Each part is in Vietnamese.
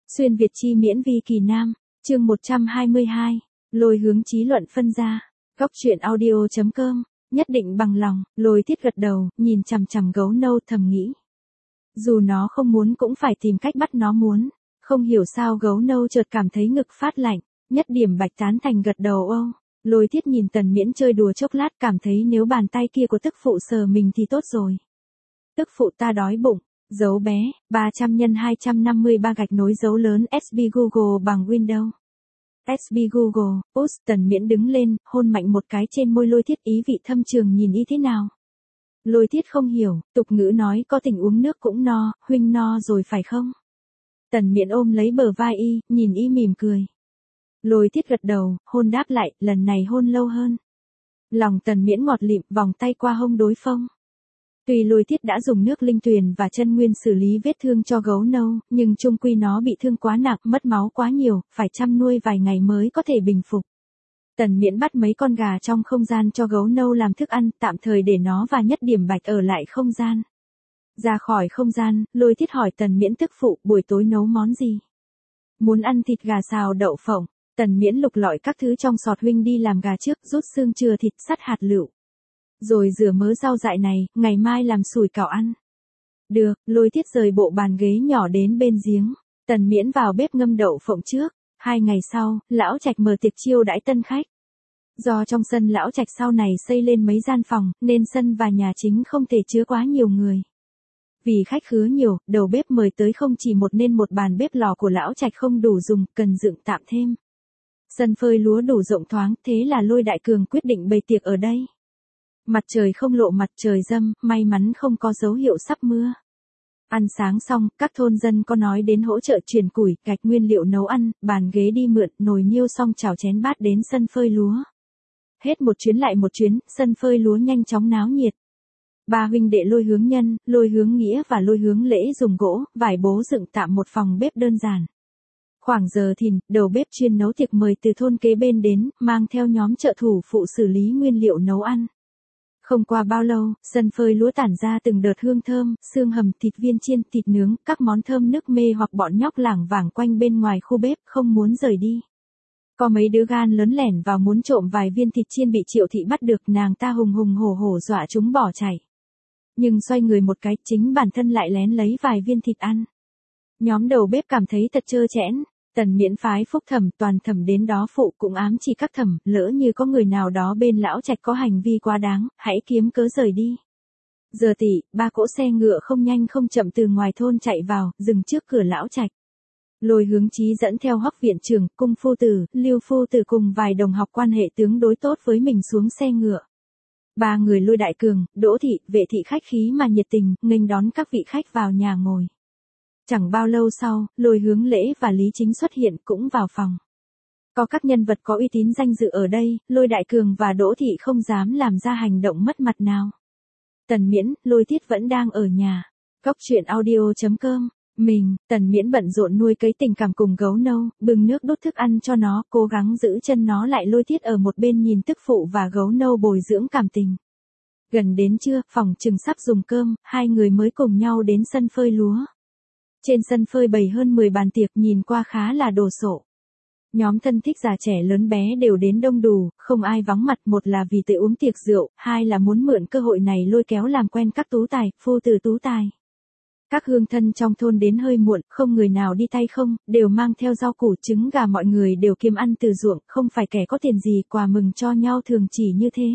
Xuyên Việt chi miễn vi kỳ nam, chương 122, lôi hướng chí luận phân ra, góc truyện audio.com, nhất định bằng lòng, Lôi Thiết gật đầu, nhìn chằm chằm gấu nâu thầm nghĩ. Dù nó không muốn cũng phải tìm cách bắt nó muốn, không hiểu sao gấu nâu chợt cảm thấy ngực phát lạnh, nhất điểm bạch tán thành gật đầu âu. Lôi Thiết nhìn Tần Miễn chơi đùa chốc lát cảm thấy nếu bàn tay kia của tức phụ sờ mình thì tốt rồi. Tức phụ ta đói bụng. Dấu bé, 300 x 253 gạch nối dấu lớn SB Google bằng Windows. SB Google, Tần Miễn đứng lên, hôn mạnh một cái trên môi Lôi Thiết ý vị thâm trường nhìn y thế nào. Lôi Thiết không hiểu, tục ngữ nói có tình uống nước cũng no, huynh no rồi phải không? Tần Miễn ôm lấy bờ vai y, nhìn y mỉm cười. Lôi Thiết gật đầu, hôn đáp lại, lần này hôn lâu hơn. Lòng Tần Miễn ngọt lịm, vòng tay qua hông đối phương. Tuy Lôi Thiết đã dùng nước linh tuyền và chân nguyên xử lý vết thương cho gấu nâu, nhưng chung quy nó bị thương quá nặng, mất máu quá nhiều, phải chăm nuôi vài ngày mới có thể bình phục. Tần Miễn bắt mấy con gà trong không gian cho gấu nâu làm thức ăn, tạm thời để nó và Nhất Điểm Bạch ở lại không gian. Ra khỏi không gian, Lôi Thiết hỏi Tần Miễn tức phụ, buổi tối nấu món gì? Muốn ăn thịt gà xào đậu phộng. Tần Miễn lục lọi các thứ trong sọt, huynh đi làm gà trước, rút xương chừa thịt, sắt hạt lựu. Rồi rửa mớ rau dại này, ngày mai làm sủi cảo ăn. Được, Lôi Thiết rời bộ bàn ghế nhỏ đến bên giếng. Tần Miễn vào bếp ngâm đậu phộng trước. 2 ngày sau, lão trạch mở tiệc chiêu đãi tân khách. Do trong sân lão trạch sau này xây lên mấy gian phòng, nên sân và nhà chính không thể chứa quá nhiều người. Vì khách khứa nhiều, đầu bếp mời tới không chỉ một nên một bàn bếp lò của lão trạch không đủ dùng, cần dựng tạm thêm. Sân phơi lúa đủ rộng thoáng, thế là Lôi Đại Cường quyết định bày tiệc ở đây. Mặt trời không lộ mặt trời râm, may mắn không có dấu hiệu sắp mưa. Ăn sáng xong, các thôn dân có nói đến hỗ trợ chuyển củi, gạch nguyên liệu nấu ăn, bàn ghế đi mượn, nồi niêu xong chảo chén bát đến sân phơi lúa. Hết một chuyến lại một chuyến, sân phơi lúa nhanh chóng náo nhiệt. Ba huynh đệ Lôi Hướng Nhân, Lôi Hướng Nghĩa và Lôi Hướng Lễ dùng gỗ, vải bố dựng tạm một phòng bếp đơn giản. Khoảng giờ thìn, đầu bếp chuyên nấu tiệc mời từ thôn kế bên đến, mang theo nhóm trợ thủ phụ xử lý nguyên liệu nấu ăn. Không qua bao lâu, sân phơi lúa tản ra từng đợt hương thơm, xương hầm, thịt viên chiên, thịt nướng, các món thơm nức mê hoặc bọn nhóc lảng vảng quanh bên ngoài khu bếp, không muốn rời đi. Có mấy đứa gan lớn lẻn vào muốn trộm vài viên thịt chiên bị Triệu Thị bắt được, nàng ta hùng hùng hổ hổ dọa chúng bỏ chạy. Nhưng xoay người một cái, chính bản thân lại lén lấy vài viên thịt ăn. Nhóm đầu bếp cảm thấy thật trơ trẽn. Tần Miễn phái phúc thẩm toàn thẩm đến đó phụ cũng ám chỉ các thẩm, lỡ như có người nào đó bên lão trạch có hành vi quá đáng, hãy kiếm cớ rời đi. Giờ tỷ, 3 cỗ xe ngựa không nhanh không chậm từ ngoài thôn chạy vào, dừng trước cửa lão trạch. Lôi Hướng Chí dẫn theo Hoắc viện trưởng, Cung phu tử, Lưu phu tử cùng vài đồng học quan hệ tướng đối tốt với mình xuống xe ngựa. 3 người Lôi Đại Cường, Đỗ Thị, Vệ Thị khách khí mà nhiệt tình, nghênh đón các vị khách vào nhà ngồi. Chẳng bao lâu sau, Lôi Hướng Lễ và Lý Chính xuất hiện cũng vào phòng. Có các nhân vật có uy tín danh dự ở đây, Lôi Đại Cường và Đỗ Thị không dám làm ra hành động mất mặt nào. Tần Miễn, Lôi Thiết vẫn đang ở nhà. Góc truyện audio.com. Tần Miễn bận rộn nuôi cấy tình cảm cùng gấu nâu, bưng nước đút thức ăn cho nó, cố gắng giữ chân nó lại. Lôi Thiết ở một bên nhìn tức phụ và gấu nâu bồi dưỡng cảm tình. Gần đến trưa, phòng chừng sắp dùng cơm, hai người mới cùng nhau đến sân phơi lúa. Trên sân phơi bày hơn 10 bàn tiệc, nhìn qua khá là đồ sộ. Nhóm thân thích già trẻ lớn bé đều đến đông đủ, không ai vắng mặt, một là vì tự uống tiệc rượu, hai là muốn mượn cơ hội này lôi kéo làm quen các tú tài, phu tử tú tài. Các hương thân trong thôn đến hơi muộn, không người nào đi tay không, đều mang theo rau củ trứng gà, mọi người đều kiếm ăn từ ruộng, không phải kẻ có tiền gì, quà mừng cho nhau thường chỉ như thế.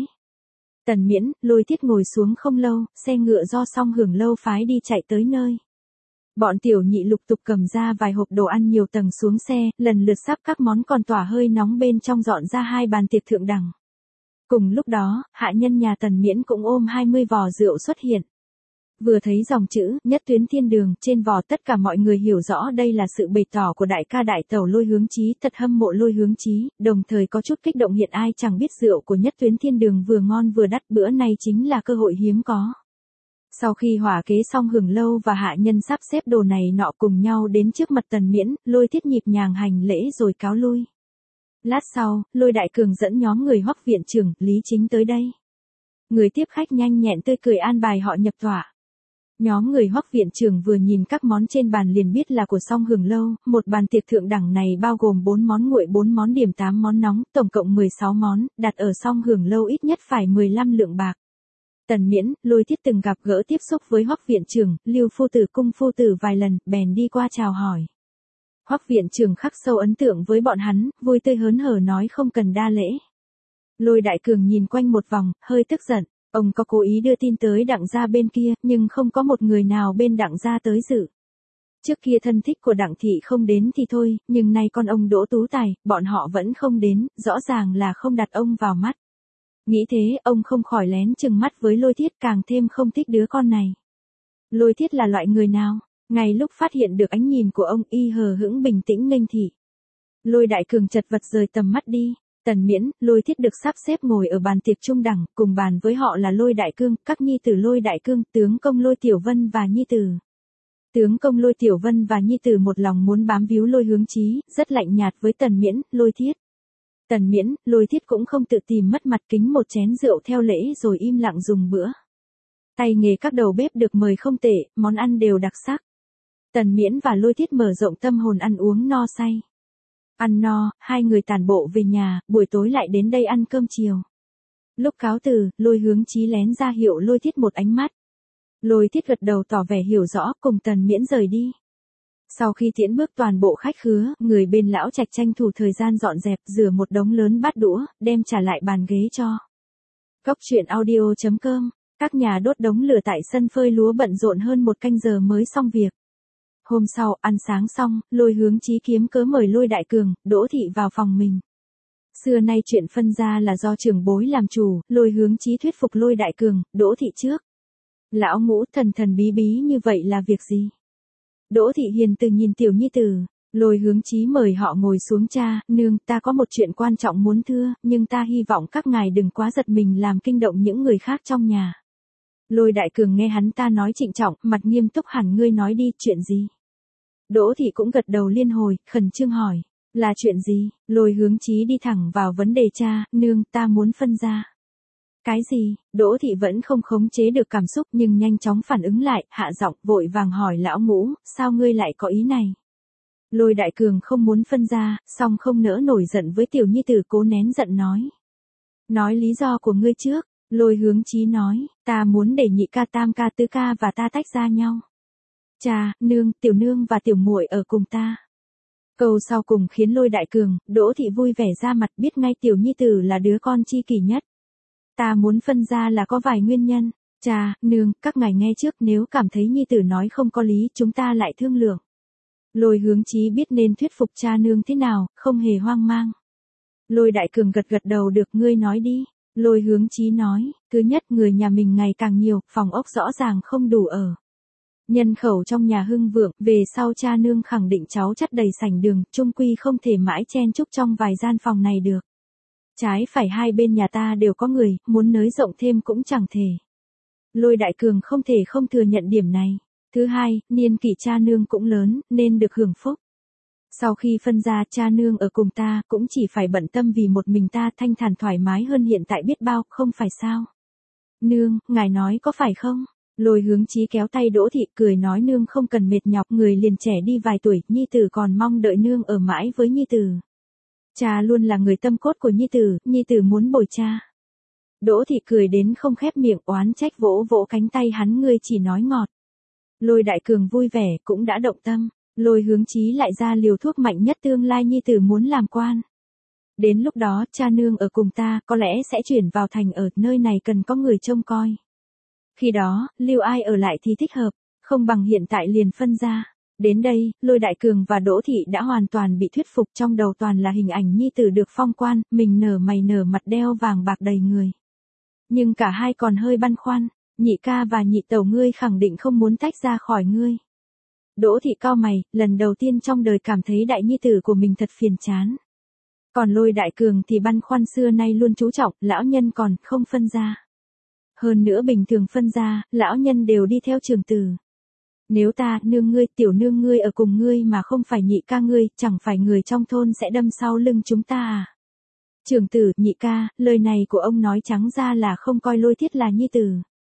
Tần Miễn, Lôi Thiết ngồi xuống không lâu, xe ngựa do Song Hưởng Lâu phái đi chạy tới nơi. Bọn tiểu nhị lục tục cầm ra vài hộp đồ ăn nhiều tầng xuống xe, lần lượt sắp các món còn tỏa hơi nóng bên trong dọn ra 2 bàn tiệc thượng đẳng. Cùng lúc đó, hạ nhân nhà Tần Miễn cũng ôm 20 vò rượu xuất hiện. Vừa thấy dòng chữ Nhất Tuyến Thiên Đường trên vò, tất cả mọi người hiểu rõ đây là sự bày tỏ của đại ca đại tẩu Lôi Hướng Chí, thật hâm mộ Lôi Hướng Chí, đồng thời có chút kích động, hiện ai chẳng biết rượu của Nhất Tuyến Thiên Đường vừa ngon vừa đắt, bữa này chính là cơ hội hiếm có. Sau khi hỏa kế xong, Hưởng Lâu và hạ nhân sắp xếp đồ này nọ cùng nhau đến trước mặt Tần Miễn, Lôi Thiết nhịp nhàng hành lễ rồi cáo lui. Lát sau, Lôi Đại Cường dẫn nhóm người Hoắc viện trưởng, Lý Chính tới đây. Người tiếp khách nhanh nhẹn tươi cười an bài họ nhập tọa. Nhóm người Hoắc viện trưởng vừa nhìn các món trên bàn liền biết là của Song Hưởng Lâu, một bàn tiệc thượng đẳng này bao gồm 4 món nguội 4 món điểm 8 món nóng, tổng cộng 16 món, đặt ở Song Hưởng Lâu ít nhất phải 15 lượng bạc. Tần Miễn, Lôi Thiết từng gặp gỡ tiếp xúc với Hoắc viện trưởng, Lưu phu tử cung phu tử vài lần, bèn đi qua chào hỏi. Hoắc viện trưởng khắc sâu ấn tượng với bọn hắn, vui tươi hớn hở nói không cần đa lễ. Lôi Đại Cường nhìn quanh một vòng, hơi tức giận. Ông có cố ý đưa tin tới Đặng gia bên kia, nhưng không có một người nào bên Đặng gia tới dự. Trước kia thân thích của Đặng thị không đến thì thôi, nhưng nay con ông Đỗ Tú Tài, bọn họ vẫn không đến, rõ ràng là không đặt ông vào mắt. Nghĩ thế, ông không khỏi lén chừng mắt với Lôi Thiết, càng thêm không thích đứa con này. Lôi Thiết là loại người nào? Ngay lúc phát hiện được ánh nhìn của ông, y hờ hững bình tĩnh nghênh thị. Lôi Đại Cường chật vật rời tầm mắt đi. Tần Miễn, Lôi Thiết được sắp xếp ngồi ở bàn tiệc trung đẳng, cùng bàn với họ là Lôi Đại Cương, các nhi tử Lôi Đại Cương, tướng công Lôi Tiểu Vân và nhi tử. Tướng công Lôi Tiểu Vân và nhi tử một lòng muốn bám víu Lôi Hướng Chí, rất lạnh nhạt với Tần Miễn, Lôi Thiết. Tần Miễn, Lôi Thiết cũng không tự tìm mất mặt, kính một chén rượu theo lễ rồi im lặng dùng bữa. Tay nghề các đầu bếp được mời không tệ, món ăn đều đặc sắc. Tần Miễn và Lôi Thiết mở rộng tâm hồn ăn uống no say. Ăn no, hai người tản bộ về nhà, buổi tối lại đến đây ăn cơm chiều. Lúc cáo từ, Lôi Hướng Chí lén ra hiệu Lôi Thiết một ánh mắt. Lôi Thiết gật đầu tỏ vẻ hiểu rõ, cùng Tần Miễn rời đi. Sau khi tiễn bước toàn bộ khách khứa, người bên lão trạch tranh thủ thời gian dọn dẹp, rửa một đống lớn bát đũa, đem trả lại bàn ghế cho. Cốc truyện audio.com, các nhà đốt đống lửa tại sân phơi lúa bận rộn hơn 1 canh giờ mới xong việc. Hôm sau, ăn sáng xong, Lôi Hướng Chí kiếm cớ mời Lôi Đại Cường, Đỗ Thị vào phòng mình. Xưa nay chuyện phân gia là do trưởng bối làm chủ, Lôi Hướng Chí thuyết phục Lôi Đại Cường, Đỗ Thị trước. Lão Ngũ thần thần bí bí như vậy là việc gì? Đỗ Thị hiền từ nhìn tiểu nhi tử, Lôi Hướng Chí mời họ ngồi xuống. Cha, nương, ta có một chuyện quan trọng muốn thưa, nhưng ta hy vọng các ngài đừng quá giật mình làm kinh động những người khác trong nhà. Lôi Đại Cường nghe hắn ta nói trịnh trọng, mặt nghiêm túc hẳn, ngươi nói đi, chuyện gì? Đỗ Thị cũng gật đầu liên hồi, khẩn trương hỏi, là chuyện gì? Lôi Hướng Chí đi thẳng vào vấn đề. Cha, nương, ta muốn phân gia. Cái gì? Đỗ Thị vẫn không khống chế được cảm xúc nhưng nhanh chóng phản ứng lại, hạ giọng vội vàng hỏi Lão Ngũ, sao ngươi lại có ý này? Lôi Đại Cường không muốn phân gia, song không nỡ nổi giận với tiểu nhi tử, cố nén giận nói. Nói lý do của ngươi trước. Lôi Hướng Chí nói, ta muốn để nhị ca, tam ca, tứ ca và ta tách ra nhau. Cha, nương, tiểu nương và tiểu muội ở cùng ta. Câu sau cùng khiến Lôi Đại Cường, Đỗ Thị vui vẻ ra mặt, biết ngay tiểu nhi tử là đứa con chi kỷ nhất. Ta muốn phân gia là có vài nguyên nhân. Cha, nương, các ngài nghe trước, nếu cảm thấy nhi tử nói không có lý, chúng ta lại thương lượng. Lôi Hướng Chí biết nên thuyết phục cha nương thế nào, không hề hoang mang. Lôi Đại Cường gật gật đầu, được, ngươi nói đi. Lôi Hướng Chí nói, thứ nhất, người nhà mình ngày càng nhiều, phòng ốc rõ ràng không đủ ở. Nhân khẩu trong nhà hưng vượng, về sau cha nương khẳng định cháu chắt đầy sảnh đường, chung quy không thể mãi chen chúc trong vài gian phòng này được. Trái phải hai bên nhà ta đều có người, muốn nới rộng thêm cũng chẳng thể. Lôi Đại Cường không thể không thừa nhận điểm này. Thứ hai, niên kỷ cha nương cũng lớn, nên được hưởng phúc. Sau khi phân gia, cha nương ở cùng ta, cũng chỉ phải bận tâm vì một mình ta, thanh thản thoải mái hơn hiện tại biết bao, không phải sao? Nương, ngài nói có phải không? Lôi Hướng Chí kéo tay Đỗ Thị, cười nói, nương không cần mệt nhọc, người liền trẻ đi vài tuổi, nhi tử còn mong đợi nương ở mãi với nhi tử. Cha luôn là người tâm cốt của nhi tử muốn bồi cha. Đỗ Thị cười đến không khép miệng, oán trách vỗ vỗ cánh tay hắn, ngươi chỉ nói ngọt. Lôi Đại Cường vui vẻ, cũng đã động tâm. Lôi Hướng Chí lại ra liều thuốc mạnh nhất, tương lai nhi tử muốn làm quan. Đến lúc đó, cha nương ở cùng ta, có lẽ sẽ chuyển vào thành, ở nơi này cần có người trông coi. Khi đó, lưu ai ở lại thì thích hợp, không bằng hiện tại liền phân ra. Đến đây, Lôi Đại Cường và Đỗ Thị đã hoàn toàn bị thuyết phục, trong đầu toàn là hình ảnh nhi tử được phong quan, mình nở mày nở mặt đeo vàng bạc đầy người. Nhưng cả hai còn hơi băn khoăn, nhị ca và nhị tẩu ngươi khẳng định không muốn tách ra khỏi ngươi. Đỗ Thị cau mày, lần đầu tiên trong đời cảm thấy đại nhi tử của mình thật phiền chán. Còn Lôi Đại Cường thì băn khoăn, xưa nay luôn chú trọng, lão nhân còn không phân ra. Hơn nữa bình thường phân ra, lão nhân đều đi theo trường tử. Nếu ta, nương ngươi, tiểu nương ngươi ở cùng ngươi mà không phải nhị ca ngươi, chẳng phải người trong thôn sẽ đâm sau lưng chúng ta à? Trường tử, nhị ca, lời này của ông nói trắng ra là không coi Lôi Thiết là nhi tử.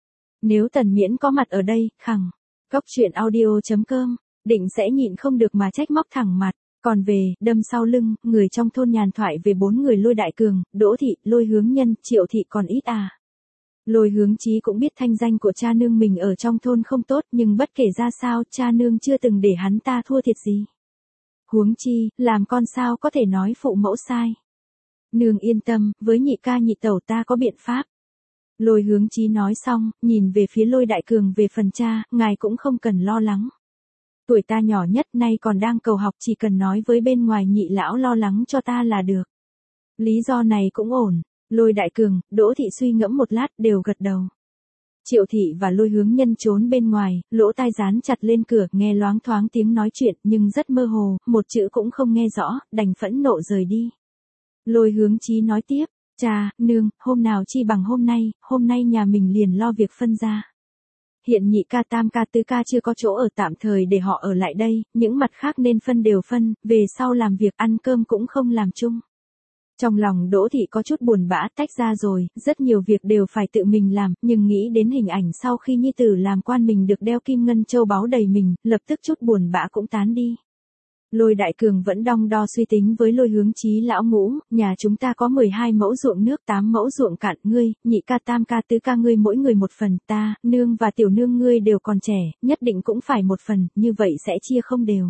Nếu Tần Miễn có mặt ở đây, khẳng. Cốc truyện audio.com, định sẽ nhịn không được mà trách móc thẳng mặt. Còn về, đâm sau lưng, người trong thôn nhàn thoại về 4 người Lôi Đại Cường, Đỗ Thị, Lôi Hướng Nhân, Triệu Thị còn ít à. Lôi Hướng Chí cũng biết thanh danh của cha nương mình ở trong thôn không tốt, nhưng bất kể ra sao, cha nương chưa từng để hắn ta thua thiệt gì. Huống chi, làm con sao có thể nói phụ mẫu sai. Nương yên tâm, với nhị ca nhị tẩu ta có biện pháp. Lôi Hướng Chí nói xong, nhìn về phía Lôi Đại Cường về phần cha, ngài cũng không cần lo lắng. Tuổi ta nhỏ nhất nay còn đang cầu học, chỉ cần nói với bên ngoài nhị lão lo lắng cho ta là được. Lý do này cũng ổn. Lôi Đại Cường, Đỗ Thị suy ngẫm một lát đều gật đầu. Triệu Thị và Lôi Hướng Nhân trốn bên ngoài, lỗ tai dán chặt lên cửa, nghe loáng thoáng tiếng nói chuyện nhưng rất mơ hồ, một chữ cũng không nghe rõ, đành phẫn nộ rời đi. Lôi Hướng Chí nói tiếp, cha, nương, hôm nào chi bằng hôm nay nhà mình liền lo việc phân ra. Hiện nhị ca tam ca tứ ca chưa có chỗ ở, tạm thời để họ ở lại đây, những mặt khác nên phân đều phân, về sau làm việc ăn cơm cũng không làm chung. Trong lòng Đỗ Thị có chút buồn bã, tách ra rồi, rất nhiều việc đều phải tự mình làm, nhưng nghĩ đến hình ảnh sau khi nhi tử làm quan mình được đeo kim ngân châu báu đầy mình, lập tức chút buồn bã cũng tán đi. Lôi Đại Cường vẫn đong đo suy tính với Lôi Hướng Chí lão ngũ, nhà chúng ta có 12 mẫu ruộng nước, 8 mẫu ruộng cạn, ngươi, nhị ca tam ca tứ ca ngươi mỗi người một phần, ta, nương và tiểu nương ngươi đều còn trẻ, nhất định cũng phải một phần, như vậy sẽ chia không đều.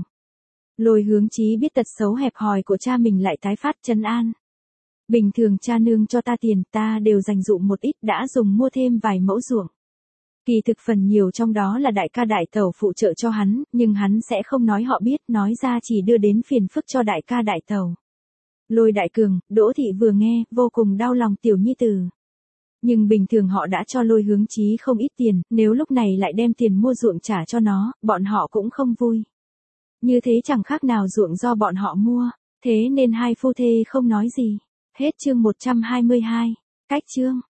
Lôi Hướng Chí biết tật xấu hẹp hòi của cha mình lại tái phát, trấn an. Bình thường cha nương cho ta tiền, ta đều dành dụm một ít, đã dùng mua thêm vài mẫu ruộng. Kỳ thực phần nhiều trong đó là đại ca đại tẩu phụ trợ cho hắn, nhưng hắn sẽ không nói họ biết, nói ra chỉ đưa đến phiền phức cho đại ca đại tẩu. Lôi Đại Cường, Đỗ Thị vừa nghe, vô cùng đau lòng tiểu nhi tử. Nhưng bình thường họ đã cho Lôi Hướng Chí không ít tiền, nếu lúc này lại đem tiền mua ruộng trả cho nó, bọn họ cũng không vui. Như thế chẳng khác nào ruộng do bọn họ mua, thế nên hai phu thê không nói gì. Hết chương 122. Cách chương